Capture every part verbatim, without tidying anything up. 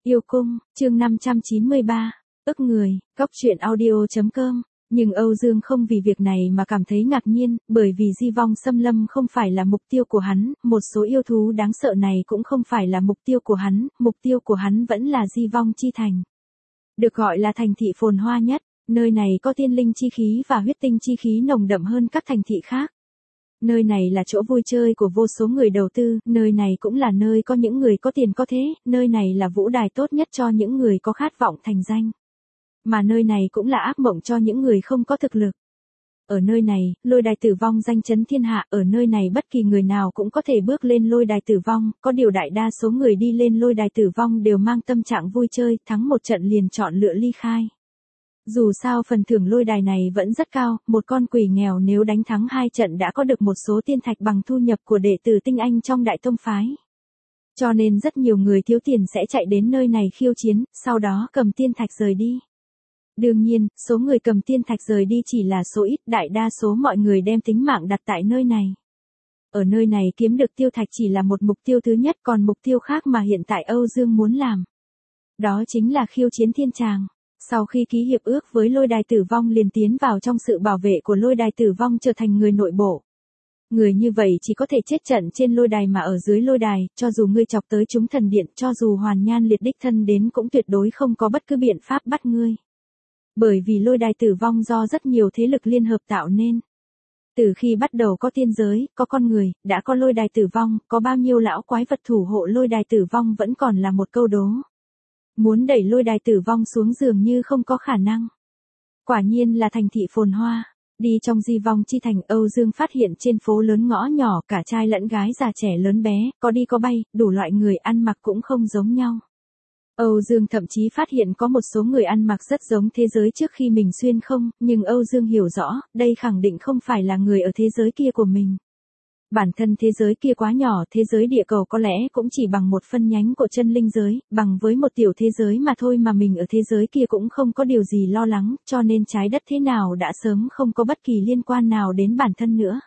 Yêu cung, chương năm trăm chín mươi ba, ức người, góc truyện audio.com. Nhưng Âu Dương không vì việc này mà cảm thấy ngạc nhiên, bởi vì di vong xâm lâm không phải là mục tiêu của hắn, một số yêu thú đáng sợ này cũng không phải là mục tiêu của hắn, mục tiêu của hắn vẫn là di vong chi thành. Được gọi là thành thị phồn hoa nhất, nơi này có tiên linh chi khí và huyết tinh chi khí nồng đậm hơn các thành thị khác. Nơi này là chỗ vui chơi của vô số người đầu tư, nơi này cũng là nơi có những người có tiền có thế, nơi này là vũ đài tốt nhất cho những người có khát vọng thành danh. Mà nơi này cũng là ác mộng cho những người không có thực lực. Ở nơi này, lôi đài tử vong danh chấn thiên hạ, ở nơi này bất kỳ người nào cũng có thể bước lên lôi đài tử vong, có điều đại đa số người đi lên lôi đài tử vong đều mang tâm trạng vui chơi, thắng một trận liền chọn lựa ly khai. Dù sao phần thưởng lôi đài này vẫn rất cao, một con quỷ nghèo nếu đánh thắng hai trận đã có được một số tiên thạch bằng thu nhập của đệ tử tinh anh trong đại tông phái. Cho nên rất nhiều người thiếu tiền sẽ chạy đến nơi này khiêu chiến, sau đó cầm tiên thạch rời đi. Đương nhiên, số người cầm tiên thạch rời đi chỉ là số ít, đại đa số mọi người đem tính mạng đặt tại nơi này. Ở nơi này kiếm được tiêu thạch chỉ là một mục tiêu thứ nhất, còn mục tiêu khác mà hiện tại Âu Dương muốn làm. Đó chính là khiêu chiến thiên tràng. Sau khi ký hiệp ước với lôi đài tử vong liền tiến vào trong sự bảo vệ của lôi đài tử vong trở thành người nội bộ. Người như vậy chỉ có thể chết trận trên lôi đài mà ở dưới lôi đài, cho dù ngươi chọc tới chúng thần điện, cho dù hoàn nhan liệt đích thân đến cũng tuyệt đối không có bất cứ biện pháp bắt ngươi. Bởi vì lôi đài tử vong do rất nhiều thế lực liên hợp tạo nên. Từ khi bắt đầu có tiên giới, có con người, đã có lôi đài tử vong, có bao nhiêu lão quái vật thủ hộ lôi đài tử vong vẫn còn là một câu đố. Muốn đẩy lôi đài tử vong xuống dường như không có khả năng. Quả nhiên là thành thị phồn hoa. Đi trong di vong chi thành, Âu Dương phát hiện trên phố lớn ngõ nhỏ cả trai lẫn gái già trẻ lớn bé, có đi có bay, đủ loại người ăn mặc cũng không giống nhau. Âu Dương thậm chí phát hiện có một số người ăn mặc rất giống thế giới trước khi mình xuyên không, nhưng Âu Dương hiểu rõ, đây khẳng định không phải là người ở thế giới kia của mình. Bản thân thế giới kia quá nhỏ, thế giới địa cầu có lẽ cũng chỉ bằng một phân nhánh của chân linh giới, bằng với một tiểu thế giới mà thôi mà mình ở thế giới kia cũng không có điều gì lo lắng, cho nên trái đất thế nào đã sớm không có bất kỳ liên quan nào đến bản thân nữa.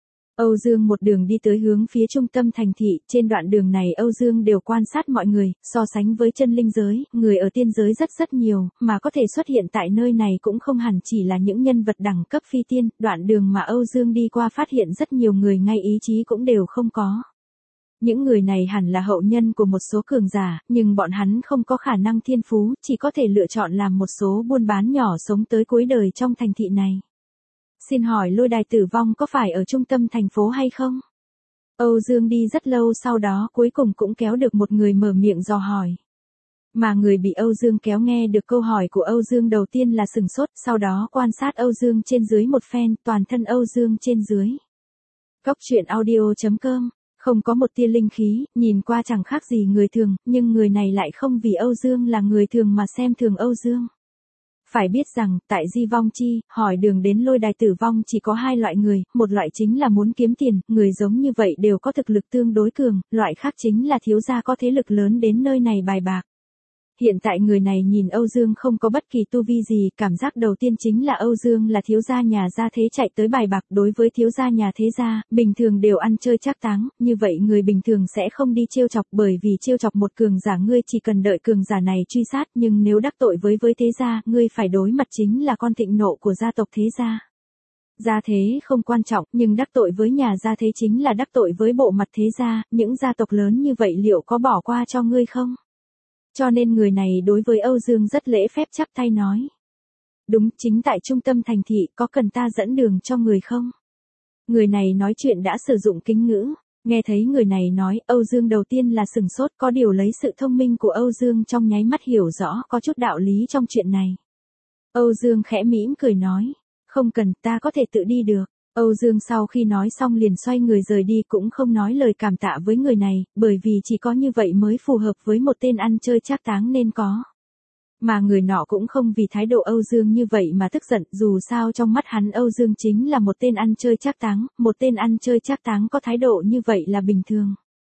Âu Dương một đường đi tới hướng phía trung tâm thành thị, trên đoạn đường này Âu Dương đều quan sát mọi người, so sánh với chân linh giới, người ở tiên giới rất rất nhiều, mà có thể xuất hiện tại nơi này cũng không hẳn chỉ là những nhân vật đẳng cấp phi tiên, đoạn đường mà Âu Dương đi qua phát hiện rất nhiều người ngay ý chí cũng đều không có. Những người này hẳn là hậu nhân của một số cường giả, nhưng bọn hắn không có khả năng thiên phú, chỉ có thể lựa chọn làm một số buôn bán nhỏ sống tới cuối đời trong thành thị này. Xin hỏi lôi đài tử vong có phải ở trung tâm thành phố hay không? Âu Dương đi rất lâu sau đó cuối cùng cũng kéo được một người mở miệng dò hỏi. Mà người bị Âu Dương kéo nghe được câu hỏi của Âu Dương đầu tiên là sừng sốt, sau đó quan sát Âu Dương trên dưới một phen, toàn thân Âu Dương trên dưới. Góc truyện audio.com, không có một tia linh khí, nhìn qua chẳng khác gì người thường, nhưng người này lại không vì Âu Dương là người thường mà xem thường Âu Dương. Phải biết rằng, tại di vong chi, hỏi đường đến lôi đài tử vong chỉ có hai loại người, một loại chính là muốn kiếm tiền, người giống như vậy đều có thực lực tương đối cường, loại khác chính là thiếu gia có thế lực lớn đến nơi này bài bạc. Hiện tại người này nhìn Âu Dương không có bất kỳ tu vi gì, cảm giác đầu tiên chính là Âu Dương là thiếu gia nhà gia thế chạy tới bài bạc, đối với thiếu gia nhà thế gia, bình thường đều ăn chơi trác táng, như vậy người bình thường sẽ không đi trêu chọc, bởi vì trêu chọc một cường giả ngươi chỉ cần đợi cường giả này truy sát, nhưng nếu đắc tội với với thế gia, ngươi phải đối mặt chính là con thịnh nộ của gia tộc thế gia. Gia thế không quan trọng, nhưng đắc tội với nhà gia thế chính là đắc tội với bộ mặt thế gia, những gia tộc lớn như vậy liệu có bỏ qua cho ngươi không? Cho nên người này đối với Âu Dương rất lễ phép chắp tay nói. Đúng, chính tại trung tâm thành thị, có cần ta dẫn đường cho người không? Người này nói chuyện đã sử dụng kính ngữ, nghe thấy người này nói, Âu Dương đầu tiên là sừng sốt, có điều lấy sự thông minh của Âu Dương trong nháy mắt hiểu rõ có chút đạo lý trong chuyện này. Âu Dương khẽ mỉm cười nói, không cần, ta có thể tự đi được. Âu Dương sau khi nói xong liền xoay người rời đi cũng không nói lời cảm tạ với người này, bởi vì chỉ có như vậy mới phù hợp với một tên ăn chơi trác táng nên có. Mà người nọ cũng không vì thái độ Âu Dương như vậy mà tức giận, dù sao trong mắt hắn Âu Dương chính là một tên ăn chơi trác táng, một tên ăn chơi trác táng có thái độ như vậy là bình thường.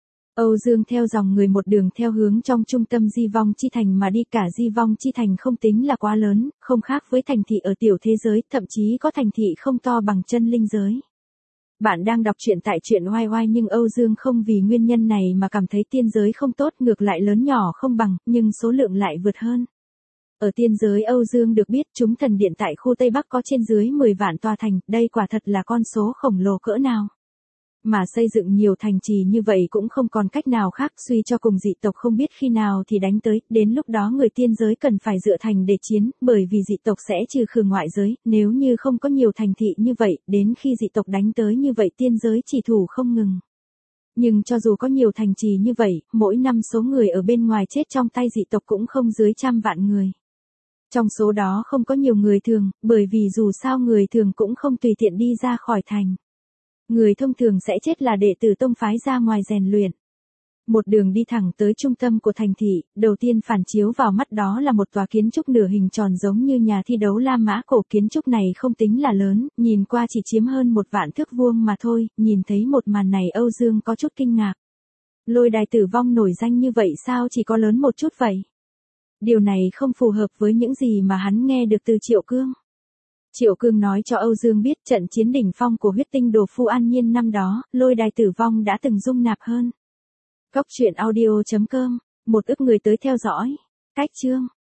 Âu Dương theo dòng người một đường theo hướng trong trung tâm di vong chi thành mà đi, cả di vong chi thành không tính là quá lớn, không khác với thành thị ở tiểu thế giới, thậm chí có thành thị không to bằng chân linh giới. Bạn đang đọc truyện tại truyện oai oai nhưng Âu Dương không vì nguyên nhân này mà cảm thấy tiên giới không tốt, ngược lại lớn nhỏ không bằng, nhưng số lượng lại vượt hơn. Ở tiên giới Âu Dương được biết chúng thần điện tại khu Tây Bắc có trên dưới mười vạn tòa thành, đây quả thật là con số khổng lồ cỡ nào. Mà xây dựng nhiều thành trì như vậy cũng không còn cách nào khác, suy cho cùng dị tộc không biết khi nào thì đánh tới, đến lúc đó người tiên giới cần phải dựa thành để chiến, bởi vì dị tộc sẽ trừ khử ngoại giới, nếu như không có nhiều thành thị như vậy, đến khi dị tộc đánh tới như vậy tiên giới chỉ thủ không ngừng. Nhưng cho dù có nhiều thành trì như vậy, mỗi năm số người ở bên ngoài chết trong tay dị tộc cũng không dưới trăm vạn người. Trong số đó không có nhiều người thường, bởi vì dù sao người thường cũng không tùy tiện đi ra khỏi thành. Người thông thường sẽ chết là đệ tử tông phái ra ngoài rèn luyện. Một đường đi thẳng tới trung tâm của thành thị, đầu tiên phản chiếu vào mắt đó là một tòa kiến trúc nửa hình tròn giống như nhà thi đấu La Mã cổ. Kiến trúc này không tính là lớn, nhìn qua chỉ chiếm hơn một vạn thước vuông mà thôi, nhìn thấy một màn này Âu Dương có chút kinh ngạc. Lôi đài tử vong nổi danh như vậy sao chỉ có lớn một chút vậy? Điều này không phù hợp với những gì mà hắn nghe được từ Triệu Cương. Triệu Cương nói cho Âu Dương biết trận chiến đỉnh phong của huyết tinh đồ Phu An Nhiên năm đó, lôi đài tử vong đã từng dung nạp hơn. Cốc truyện audio chấm com, một ức người tới theo dõi. Cách chương